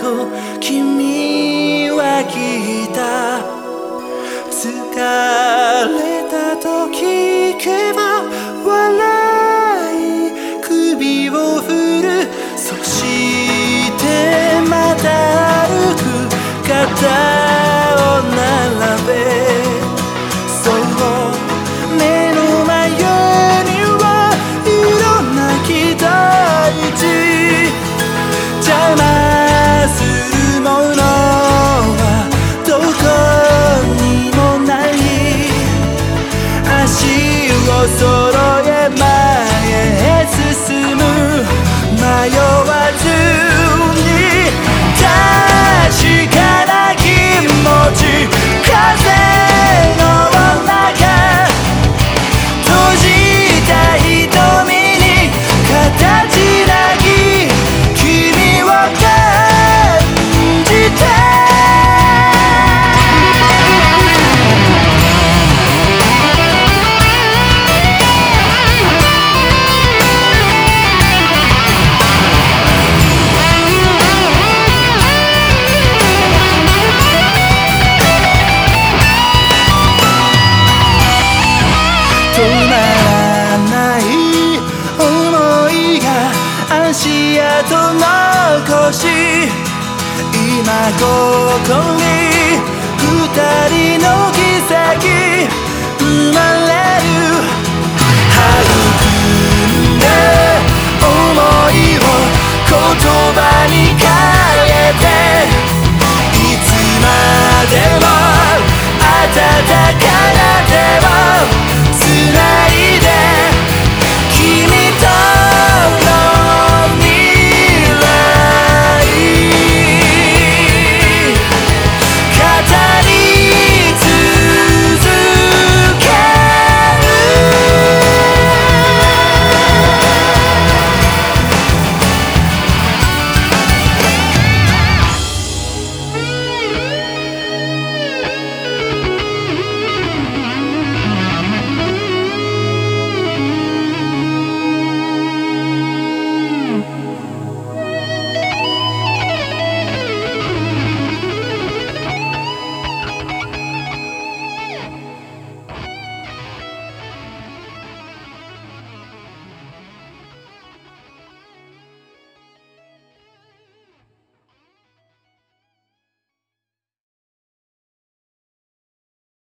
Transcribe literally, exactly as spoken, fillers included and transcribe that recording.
と君は来た。疲れたと聞けば笑い首を振る。そしてまた歩く肩を並べ、そう目の前にはいろんな期待値。邪魔するものはどこにもない。足を揃え前へ進む、迷わずに確かな気持ち。風の中閉じた瞳に形なき君を感じて。止まらない想いが足跡残し、今ここに二人の